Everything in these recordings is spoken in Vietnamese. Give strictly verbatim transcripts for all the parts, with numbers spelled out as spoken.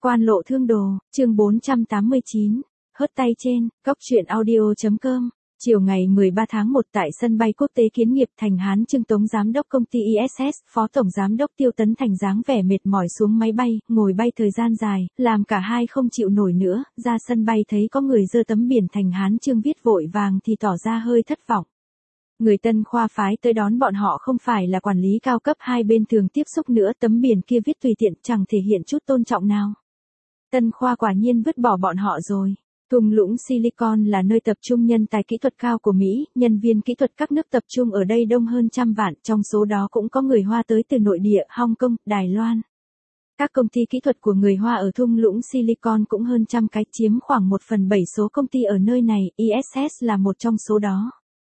Quan lộ thương đồ, chương bốn trăm tám mươi chín, hớt tay trên, cóc truyện audio.com. Chiều ngày mười ba tháng một tại sân bay quốc tế Kiến Nghiệp Thành Hán Trương Tống giám đốc công ty i ét ét, phó tổng giám đốc Tiêu Tấn Thành dáng vẻ mệt mỏi xuống máy bay, ngồi bay thời gian dài, làm cả hai không chịu nổi nữa, ra sân bay thấy có người giơ tấm biển Thành Hán Trương viết vội vàng thì tỏ ra hơi thất vọng. Người Tân Khoa phái tới đón bọn họ không phải là quản lý cao cấp hai bên thường tiếp xúc nữa, tấm biển kia viết tùy tiện chẳng thể hiện chút tôn trọng nào. Tân Khoa quả nhiên vứt bỏ bọn họ rồi. Thung lũng Silicon là nơi tập trung nhân tài kỹ thuật cao của Mỹ, nhân viên kỹ thuật các nước tập trung ở đây đông hơn trăm vạn, trong số đó cũng có người Hoa tới từ nội địa, Hong Kong, Đài Loan. Các công ty kỹ thuật của người Hoa ở thung lũng Silicon cũng hơn trăm cái, chiếm khoảng một phần bảy số công ty ở nơi này, i ét ét là một trong số đó.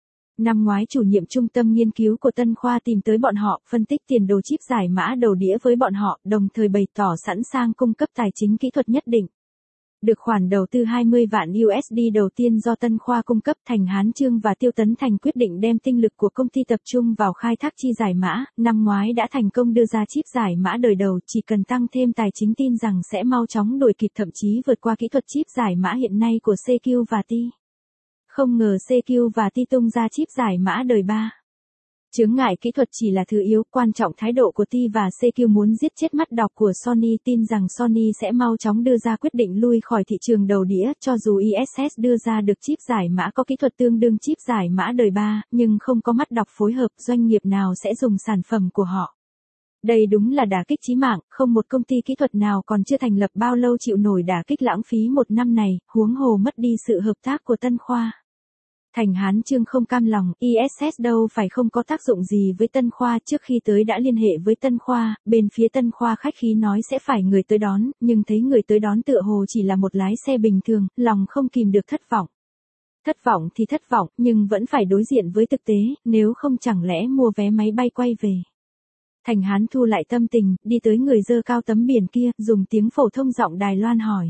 Năm ngoái chủ nhiệm trung tâm nghiên cứu của Tân Khoa tìm tới bọn họ, phân tích tiền đồ chip giải mã đầu đĩa với bọn họ, đồng thời bày tỏ sẵn sàng cung cấp tài chính kỹ thuật nhất định. Được khoản đầu tư hai mươi vạn u ét đê đầu tiên do Tân Khoa cung cấp, Thành Hán Trương và Tiêu Tấn Thành quyết định đem tinh lực của công ty tập trung vào khai thác chi giải mã, năm ngoái đã thành công đưa ra chip giải mã đời đầu, chỉ cần tăng thêm tài chính tin rằng sẽ mau chóng đuổi kịp thậm chí vượt qua kỹ thuật chip giải mã hiện nay của xê quy và T. Không ngờ xê quy và T tung ra chip giải mã đời ba. Chướng ngại kỹ thuật chỉ là thứ yếu, quan trọng thái độ của T và xê quy muốn giết chết mắt đọc của Sony, tin rằng Sony sẽ mau chóng đưa ra quyết định lui khỏi thị trường đầu đĩa, cho dù i ét ét đưa ra được chip giải mã có kỹ thuật tương đương chip giải mã đời ba, nhưng không có mắt đọc phối hợp, doanh nghiệp nào sẽ dùng sản phẩm của họ. Đây đúng là đả kích chí mạng, không một công ty kỹ thuật nào còn chưa thành lập bao lâu chịu nổi đả kích lãng phí một năm này, huống hồ mất đi sự hợp tác của Tân Khoa. Thành Hán Trương không cam lòng, i ét ét đâu phải không có tác dụng gì với Tân Khoa, trước khi tới đã liên hệ với Tân Khoa, bên phía Tân Khoa khách khí nói sẽ phải người tới đón, nhưng thấy người tới đón tựa hồ chỉ là một lái xe bình thường, lòng không kìm được thất vọng. Thất vọng thì thất vọng, nhưng vẫn phải đối diện với thực tế, nếu không chẳng lẽ mua vé máy bay quay về. Thành Hán thu lại tâm tình, đi tới người dơ cao tấm biển kia, dùng tiếng phổ thông giọng Đài Loan hỏi.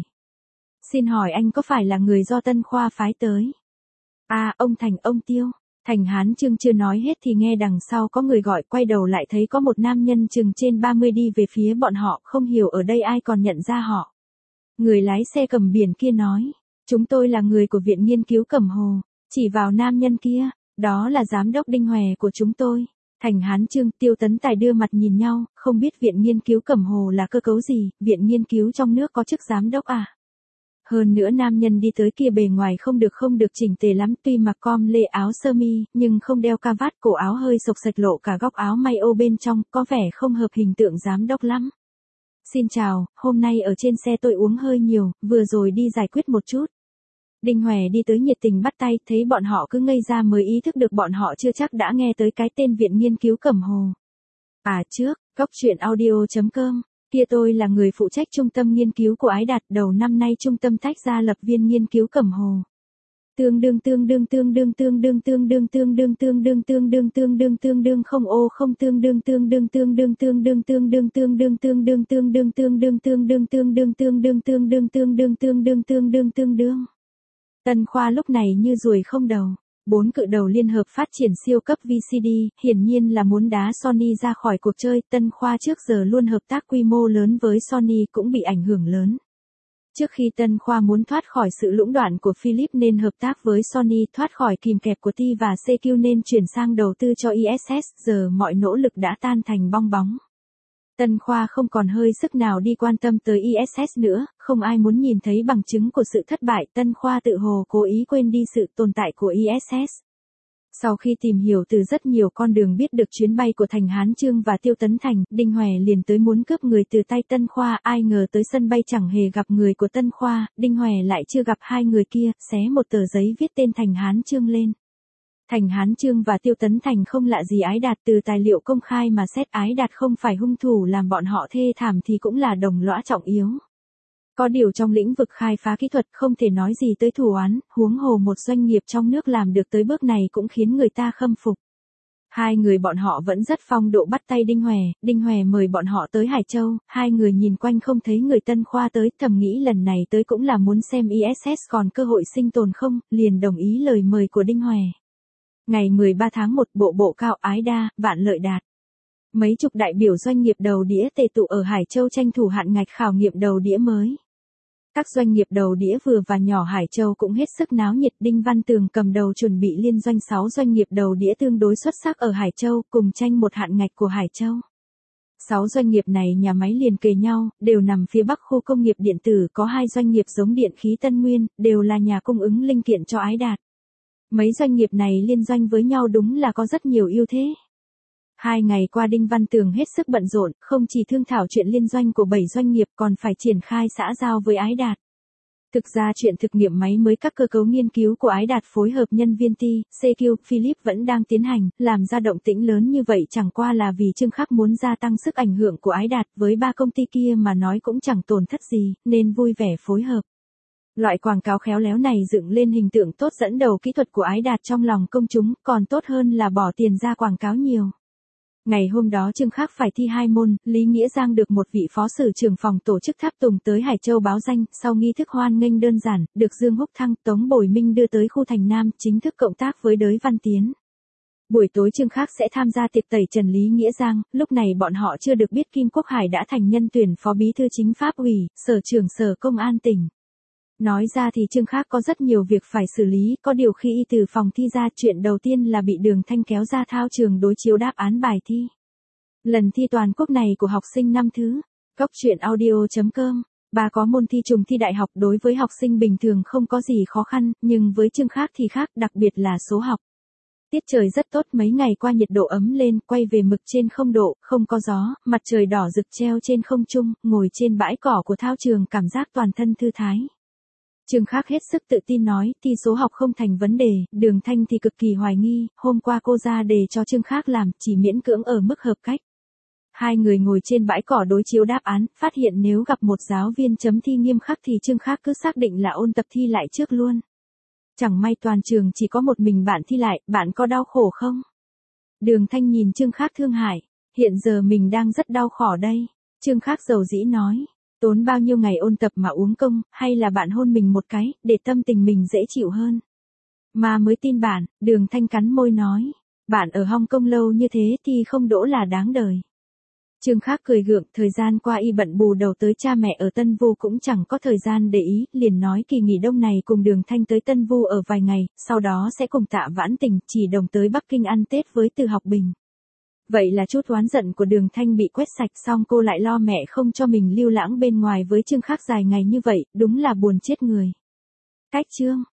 Xin hỏi anh có phải là người do Tân Khoa phái tới? À, ông Thành, ông Tiêu. Thành Hán Trương chưa nói hết thì nghe đằng sau có người gọi, quay đầu lại thấy có một nam nhân chừng trên ba mươi đi về phía bọn họ, không hiểu ở đây ai còn nhận ra họ. Người lái xe cầm biển kia nói, chúng tôi là người của Viện Nghiên cứu Cẩm Hồ, chỉ vào nam nhân kia, đó là giám đốc Đinh Hòe của chúng tôi. Thành Hán Trương, Tiêu Tấn Tài đưa mặt nhìn nhau, không biết Viện Nghiên cứu Cẩm Hồ là cơ cấu gì, Viện Nghiên cứu trong nước có chức giám đốc à? Hơn nữa nam nhân đi tới kia bề ngoài không được không được chỉnh tề lắm, tuy mặc com lê áo sơ mi, nhưng không đeo cà vạt, cổ áo hơi xộc xệch lộ cả góc áo may ô bên trong, có vẻ không hợp hình tượng giám đốc lắm. Xin chào, hôm nay ở trên xe tôi uống hơi nhiều, vừa rồi đi giải quyết một chút. Đinh Hòe đi tới nhiệt tình bắt tay, thấy bọn họ cứ ngây ra mới ý thức được bọn họ chưa chắc đã nghe tới cái tên Viện Nghiên cứu Cẩm Hồ. À trước, cóc truyện audio.com. Kia tôi là người phụ trách trung tâm nghiên cứu của Ái Đạt, đầu năm nay trung tâm tách ra lập Viên Nghiên cứu Cẩm Hồ. Tương đương tương đương tương đương tương đương tương đương tương đương tương đương tương đương tương đương tương đương không ô không tương đương tương đương tương đương tương đương tương đương tương đương tương đương tương đương tương đương tương đương tương đương tương đương tương đương tương đương tương đương tương đương tương đương. Tân Khoa lúc này như ruồi không đầu. Bốn cự đầu liên hợp phát triển siêu cấp vê xê đê, hiển nhiên là muốn đá Sony ra khỏi cuộc chơi. Tân Khoa trước giờ luôn hợp tác quy mô lớn với Sony cũng bị ảnh hưởng lớn. Trước khi Tân Khoa muốn thoát khỏi sự lũng đoạn của Philips nên hợp tác với Sony, thoát khỏi kìm kẹp của T và xê quy nên chuyển sang đầu tư cho i ét ét, giờ mọi nỗ lực đã tan thành bong bóng. Tân Khoa không còn hơi sức nào đi quan tâm tới i ét ét nữa, không ai muốn nhìn thấy bằng chứng của sự thất bại, Tân Khoa tự hồ cố ý quên đi sự tồn tại của i ét ét. Sau khi tìm hiểu từ rất nhiều con đường biết được chuyến bay của Thành Hán Trương và Tiêu Tấn Thành, Đinh Hòe liền tới muốn cướp người từ tay Tân Khoa, ai ngờ tới sân bay chẳng hề gặp người của Tân Khoa, Đinh Hòe lại chưa gặp hai người kia, xé một tờ giấy viết tên Thành Hán Trương lên. Thành Hán Trương và Tiêu Tấn Thành không lạ gì Ái Đạt, từ tài liệu công khai mà xét Ái Đạt không phải hung thủ làm bọn họ thê thảm thì cũng là đồng lõa trọng yếu. Có điều trong lĩnh vực khai phá kỹ thuật không thể nói gì tới thù oán, huống hồ một doanh nghiệp trong nước làm được tới bước này cũng khiến người ta khâm phục. Hai người bọn họ vẫn rất phong độ bắt tay Đinh Hòe, Đinh Hòe mời bọn họ tới Hải Châu, hai người nhìn quanh không thấy người Tân Khoa tới, thầm nghĩ lần này tới cũng là muốn xem i ét ét còn cơ hội sinh tồn không, liền đồng ý lời mời của Đinh Hòe. Ngày mười ba tháng một, bộ bộ cao Ái Đa, Vạn Lợi Đạt. Mấy chục đại biểu doanh nghiệp đầu đĩa tề tụ ở Hải Châu tranh thủ hạn ngạch khảo nghiệm đầu đĩa mới. Các doanh nghiệp đầu đĩa vừa và nhỏ Hải Châu cũng hết sức náo nhiệt. Đinh Văn Tường cầm đầu chuẩn bị liên doanh sáu doanh nghiệp đầu đĩa tương đối xuất sắc ở Hải Châu cùng tranh một hạn ngạch của Hải Châu. sáu doanh nghiệp này nhà máy liền kề nhau, đều nằm phía bắc khu công nghiệp điện tử, có hai doanh nghiệp giống Điện khí Tân Nguyên, đều là nhà cung ứng linh kiện cho Ái Đạt. Mấy doanh nghiệp này liên doanh với nhau đúng là có rất nhiều ưu thế. Hai ngày qua Đinh Văn Tường hết sức bận rộn, không chỉ thương thảo chuyện liên doanh của bảy doanh nghiệp còn phải triển khai xã giao với Ái Đạt. Thực ra chuyện thực nghiệm máy mới các cơ cấu nghiên cứu của Ái Đạt phối hợp nhân viên T, xê quy, Philip vẫn đang tiến hành, làm ra động tĩnh lớn như vậy chẳng qua là vì Trương Khắc muốn gia tăng sức ảnh hưởng của Ái Đạt, với ba công ty kia mà nói cũng chẳng tổn thất gì, nên vui vẻ phối hợp. Loại quảng cáo khéo léo này dựng lên hình tượng tốt dẫn đầu kỹ thuật của Ái Đạt trong lòng công chúng, còn tốt hơn là bỏ tiền ra quảng cáo nhiều. Ngày hôm đó Trương Khắc phải thi hai môn, Lý Nghĩa Giang được một vị phó sử trưởng phòng tổ chức tháp tùng tới Hải Châu báo danh, sau nghi thức hoan nghênh đơn giản, được Dương Húc Thăng, Tống Bồi Minh đưa tới khu Thành Nam, chính thức cộng tác với Đới Văn Tiến. Buổi tối Trương Khắc sẽ tham gia tiệc tẩy trần Lý Nghĩa Giang, lúc này bọn họ chưa được biết Kim Quốc Hải đã thành nhân tuyển phó bí thư chính pháp ủy, sở trưởng sở công an tỉnh. Nói ra thì Trương Khắc có rất nhiều việc phải xử lý, có điều khi y từ phòng thi ra, chuyện đầu tiên là bị Đường Thanh kéo ra thao trường đối chiếu đáp án bài thi. Lần thi toàn quốc này của học sinh năm thứ, Cóc truyện audio chấm com, bà có môn thi trùng thi đại học đối với học sinh bình thường không có gì khó khăn, nhưng với Trương Khắc thì khác, đặc biệt là số học. Tiết trời rất tốt, mấy ngày qua nhiệt độ ấm lên, quay về mực trên không độ, không có gió, mặt trời đỏ rực treo trên không trung, ngồi trên bãi cỏ của thao trường cảm giác toàn thân thư thái. Trương Khắc hết sức tự tin nói, thi số học không thành vấn đề, Đường Thanh thì cực kỳ hoài nghi, hôm qua cô ra đề cho Trương Khắc làm, chỉ miễn cưỡng ở mức hợp cách. Hai người ngồi trên bãi cỏ đối chiếu đáp án, phát hiện nếu gặp một giáo viên chấm thi nghiêm khắc thì Trương Khắc cứ xác định là ôn tập thi lại trước luôn. Chẳng may toàn trường chỉ có một mình bạn thi lại, bạn có đau khổ không? Đường Thanh nhìn Trương Khắc thương hại, hiện giờ mình đang rất đau khổ đây. Trương Khắc dầu dĩ nói. Tốn bao nhiêu ngày ôn tập mà uống công, hay là bạn hôn mình một cái, để tâm tình mình dễ chịu hơn. Mà mới tin bạn, Đường Thanh cắn môi nói, bạn ở Hong Kong lâu như thế thì không đỗ là đáng đời. Trương Khắc cười gượng, thời gian qua y bận bù đầu tới cha mẹ ở Tân Vu cũng chẳng có thời gian để ý, liền nói kỳ nghỉ đông này cùng Đường Thanh tới Tân Vu ở vài ngày, sau đó sẽ cùng Tạ Vãn Tình, Chỉ Đồng tới Bắc Kinh ăn Tết với Từ Học Bình. Vậy là chút oán giận của Đường Thanh bị quét sạch, xong cô lại lo mẹ không cho mình lưu lãng bên ngoài với Trương Khắc dài ngày như vậy, đúng là buồn chết người. Cách chương